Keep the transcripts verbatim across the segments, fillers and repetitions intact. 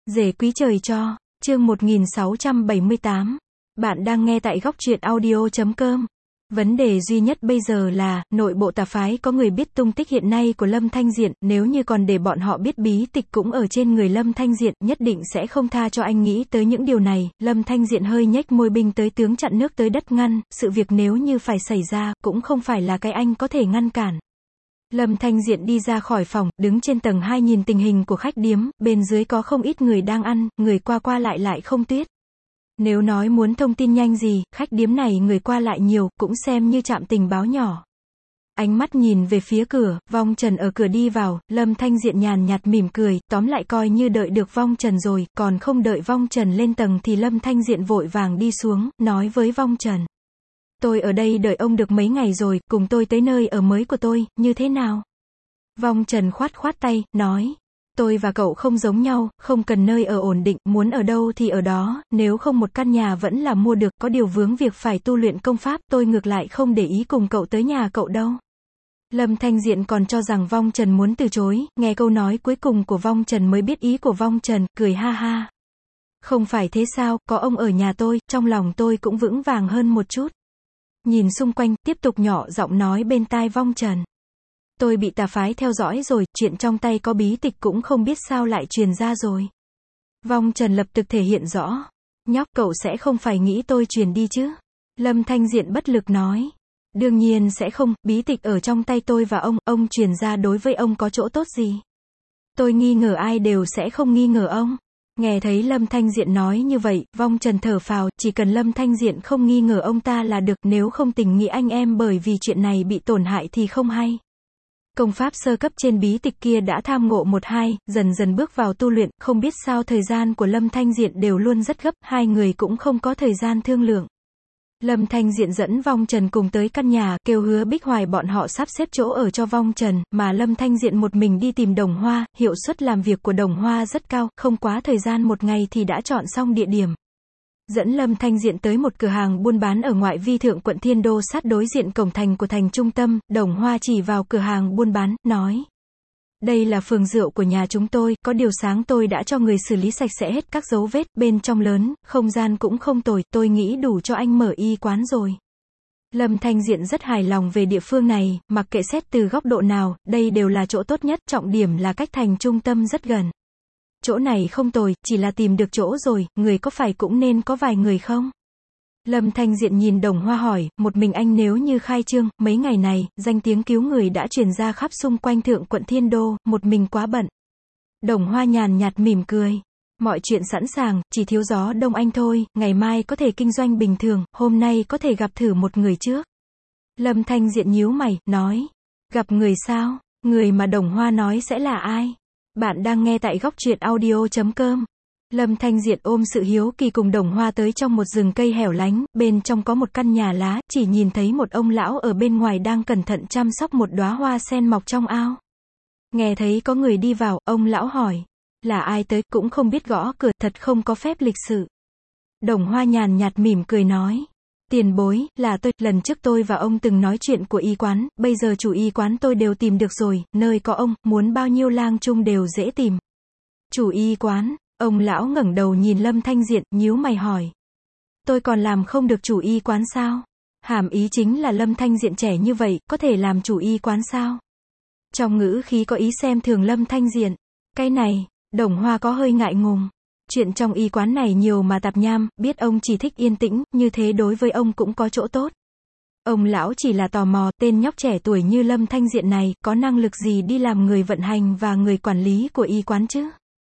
Rể quý trời cho, chương một nghìn sáu trăm bảy mươi tám. Bạn đang nghe tại góc truyện audio chấm com. Vấn đề duy nhất bây giờ là, nội bộ tà phái có người biết tung tích hiện nay của Lâm Thanh Diện, nếu như còn để bọn họ biết bí tịch cũng ở trên người Lâm Thanh Diện, nhất định sẽ không tha cho anh. Nghĩ tới những điều này, Lâm Thanh Diện hơi nhếch môi, binh tới tướng chặn nước tới đất ngăn, sự việc nếu như phải xảy ra, cũng không phải là cái anh có thể ngăn cản. Lâm Thanh Diện đi ra khỏi phòng, đứng trên tầng hai nhìn tình hình của khách điếm, bên dưới có không ít người đang ăn, người qua qua lại lại không tuyết. Nếu nói muốn thông tin nhanh gì, khách điếm này người qua lại nhiều, cũng xem như trạm tình báo nhỏ. Ánh mắt nhìn về phía cửa, Vong Trần ở cửa đi vào, Lâm Thanh Diện nhàn nhạt mỉm cười, tóm lại coi như đợi được Vong Trần rồi, còn không đợi Vong Trần lên tầng thì Lâm Thanh Diện vội vàng đi xuống, nói với Vong Trần. Tôi ở đây đợi ông được mấy ngày rồi, cùng tôi tới nơi ở mới của tôi, như thế nào? Vong Trần khoát khoát tay, nói. Tôi và cậu không giống nhau, không cần nơi ở ổn định, muốn ở đâu thì ở đó, nếu không một căn nhà vẫn là mua được, có điều vướng việc phải tu luyện công pháp, tôi ngược lại không để ý cùng cậu tới nhà cậu đâu. Lâm Thanh Diện còn cho rằng Vong Trần muốn từ chối, nghe câu nói cuối cùng của Vong Trần mới biết ý của Vong Trần, cười ha ha. Không phải thế sao, có ông ở nhà tôi, trong lòng tôi cũng vững vàng hơn một chút. Nhìn xung quanh, tiếp tục nhỏ giọng nói bên tai Vong Trần. Tôi bị tà phái theo dõi rồi, chuyện trong tay có bí tịch cũng không biết sao lại truyền ra rồi. Vong Trần lập tức thể hiện rõ. Nhóc, cậu sẽ không phải nghĩ tôi truyền đi chứ? Lâm Thanh Diện bất lực nói. Đương nhiên sẽ không, bí tịch ở trong tay tôi và ông, ông truyền ra đối với ông có chỗ tốt gì? Tôi nghi ngờ ai đều sẽ không nghi ngờ ông. Nghe thấy Lâm Thanh Diện nói như vậy, Vong Trần thở phào, chỉ cần Lâm Thanh Diện không nghi ngờ ông ta là được, nếu không tình nghĩa anh em bởi vì chuyện này bị tổn hại thì không hay. Công pháp sơ cấp trên bí tịch kia đã tham ngộ một hai, dần dần bước vào tu luyện, không biết sao thời gian của Lâm Thanh Diện đều luôn rất gấp, hai người cũng không có thời gian thương lượng. Lâm Thanh Diện dẫn Vong Trần cùng tới căn nhà, kêu Hứa Bích Hoài bọn họ sắp xếp chỗ ở cho Vong Trần, mà Lâm Thanh Diện một mình đi tìm Đồng Hoa, hiệu suất làm việc của Đồng Hoa rất cao, không quá thời gian một ngày thì đã chọn xong địa điểm. Dẫn Lâm Thanh Diện tới một cửa hàng buôn bán ở ngoại vi thượng quận Thiên Đô sát đối diện cổng thành của thành trung tâm, Đồng Hoa chỉ vào cửa hàng buôn bán, nói. Đây là phường rượu của nhà chúng tôi, có điều sáng tôi đã cho người xử lý sạch sẽ hết các dấu vết, bên trong lớn, không gian cũng không tồi, tôi nghĩ đủ cho anh mở y quán rồi. Lâm Thanh Diện rất hài lòng về địa phương này, mặc kệ xét từ góc độ nào, đây đều là chỗ tốt nhất, trọng điểm là cách thành trung tâm rất gần. Chỗ này không tồi, chỉ là tìm được chỗ rồi, người có phải cũng nên có vài người không? Lâm Thanh Diện nhìn Đồng Hoa hỏi, một mình anh nếu như khai trương, mấy ngày này, danh tiếng cứu người đã truyền ra khắp xung quanh thượng quận Thiên Đô, một mình quá bận. Đồng Hoa nhàn nhạt mỉm cười. Mọi chuyện sẵn sàng, chỉ thiếu gió đông anh thôi, ngày mai có thể kinh doanh bình thường, hôm nay có thể gặp thử một người trước. Lâm Thanh Diện nhíu mày, nói. Gặp người sao? Người mà Đồng Hoa nói sẽ là ai? Bạn đang nghe tại góc truyện audio chấm com. Lâm Thanh Diện ôm sự hiếu kỳ cùng Đồng Hoa tới trong một rừng cây hẻo lánh, bên trong có một căn nhà lá, chỉ nhìn thấy một ông lão ở bên ngoài đang cẩn thận chăm sóc một đóa hoa sen mọc trong ao. Nghe thấy có người đi vào, ông lão hỏi. Là ai tới, cũng không biết gõ cửa, thật không có phép lịch sự. Đồng Hoa nhàn nhạt mỉm cười nói. Tiền bối, là tôi, lần trước tôi và ông từng nói chuyện của y quán, bây giờ chủ y quán tôi đều tìm được rồi, nơi có ông, muốn bao nhiêu lang chung đều dễ tìm. Chủ y quán, ông lão ngẩng đầu nhìn Lâm Thanh Diện, nhíu mày hỏi. Tôi còn làm không được chủ y quán sao? Hàm ý chính là Lâm Thanh Diện trẻ như vậy, có thể làm chủ y quán sao? Trong ngữ khí có ý xem thường Lâm Thanh Diện. Cái này, Đồng Hoa có hơi ngại ngùng. Chuyện trong y quán này nhiều mà tạp nham, biết ông chỉ thích yên tĩnh, như thế đối với ông cũng có chỗ tốt. Ông lão chỉ là tò mò, tên nhóc trẻ tuổi như Lâm Thanh Diện này, có năng lực gì đi làm người vận hành và người quản lý của y quán chứ?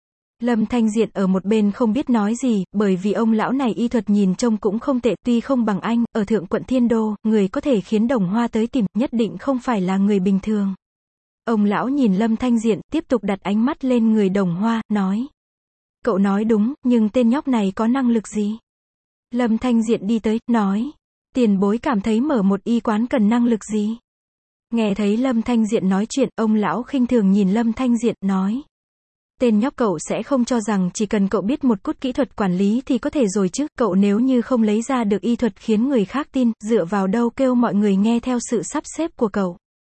Lâm Thanh Diện ở một bên không biết nói gì, bởi vì ông lão này y thuật nhìn trông cũng không tệ, tuy không bằng anh, ở thượng quận Thiên Đô, người có thể khiến Đồng Hoa tới tìm, nhất định không phải là người bình thường. Ông lão nhìn Lâm Thanh Diện, tiếp tục đặt ánh mắt lên người Đồng Hoa, nói. Cậu nói đúng, nhưng tên nhóc này có năng lực gì? Lâm Thanh Diện đi tới, nói. Tiền bối cảm thấy mở một y quán cần năng lực gì? Nghe thấy Lâm Thanh Diện nói chuyện, ông lão khinh thường nhìn Lâm Thanh Diện, nói. Tên nhóc cậu sẽ không cho rằng chỉ cần cậu biết một chút kỹ thuật quản lý thì có thể rồi chứ, cậu nếu như không lấy ra được y thuật khiến người khác tin, dựa vào đâu kêu mọi người nghe theo sự sắp xếp của cậu.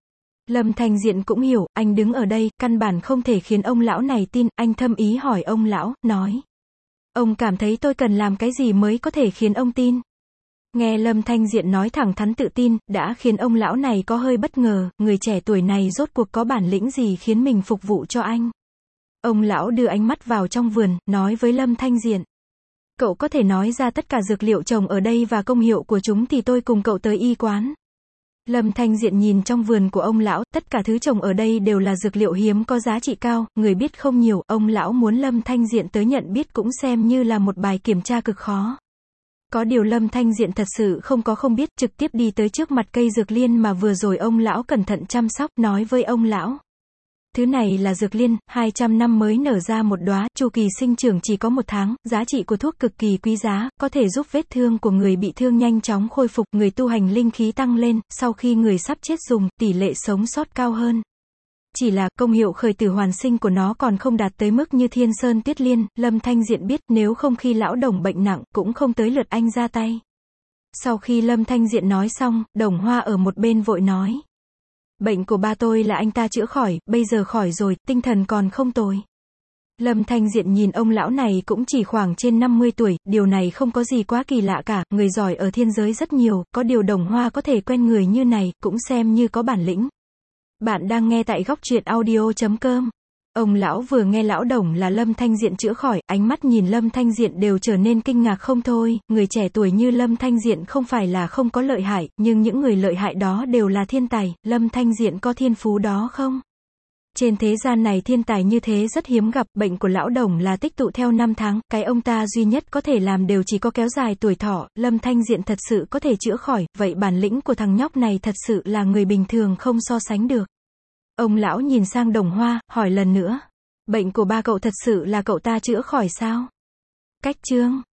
Lâm Thanh Diện cũng hiểu, anh đứng ở đây, căn bản không thể khiến ông lão này tin, anh thâm ý hỏi ông lão, nói. Ông cảm thấy tôi cần làm cái gì mới có thể khiến ông tin? Nghe Lâm Thanh Diện nói thẳng thắn tự tin, đã khiến ông lão này có hơi bất ngờ, người trẻ tuổi này rốt cuộc có bản lĩnh gì khiến mình phục vụ cho anh. Ông lão đưa ánh mắt vào trong vườn, nói với Lâm Thanh Diện. Cậu có thể nói ra tất cả dược liệu trồng ở đây và công hiệu của chúng thì tôi cùng cậu tới y quán. Lâm Thanh Diện nhìn trong vườn của ông lão, tất cả thứ trồng ở đây đều là dược liệu hiếm có giá trị cao, người biết không nhiều, ông lão muốn Lâm Thanh Diện tới nhận biết cũng xem như là một bài kiểm tra cực khó. Có điều Lâm Thanh Diện thật sự không có không biết, trực tiếp đi tới trước mặt cây dược liên mà vừa rồi ông lão cẩn thận chăm sóc, nói với ông lão. Thứ này là dược liên, hai trăm năm mới nở ra một đóa, chu kỳ sinh trưởng chỉ có một tháng, giá trị của thuốc cực kỳ quý giá, có thể giúp vết thương của người bị thương nhanh chóng khôi phục, người tu hành linh khí tăng lên, sau khi người sắp chết dùng, tỷ lệ sống sót cao hơn. Chỉ là, công hiệu khởi tử hoàn sinh của nó còn không đạt tới mức như Thiên Sơn Tuyết Liên, Lâm Thanh Diện biết, nếu không khi lão Đồng bệnh nặng, cũng không tới lượt anh ra tay. Sau khi Lâm Thanh Diện nói xong, Đồng Hoa ở một bên vội nói. Bệnh của ba tôi là anh ta chữa khỏi, bây giờ khỏi rồi, tinh thần còn không tồi. Lâm Thanh Diện nhìn ông lão này cũng chỉ khoảng trên năm mươi tuổi, điều này không có gì quá kỳ lạ cả, người giỏi ở thiên giới rất nhiều, có điều Đồng Hoa có thể quen người như này, cũng xem như có bản lĩnh. Bạn đang nghe tại góc truyện audio chấm com. Ông lão vừa nghe lão Đồng là Lâm Thanh Diện chữa khỏi, ánh mắt nhìn Lâm Thanh Diện đều trở nên kinh ngạc không thôi, người trẻ tuổi như Lâm Thanh Diện không phải là không có lợi hại, nhưng những người lợi hại đó đều là thiên tài, Lâm Thanh Diện có thiên phú đó không? Trên thế gian này thiên tài như thế rất hiếm gặp, bệnh của lão Đồng là tích tụ theo năm tháng, cái ông ta duy nhất có thể làm đều chỉ có kéo dài tuổi thọ, Lâm Thanh Diện thật sự có thể chữa khỏi, vậy bản lĩnh của thằng nhóc này thật sự là người bình thường không so sánh được. Ông lão nhìn sang Đồng Hoa, hỏi lần nữa. Bệnh của ba cậu thật sự là cậu ta chữa khỏi sao? Cách chương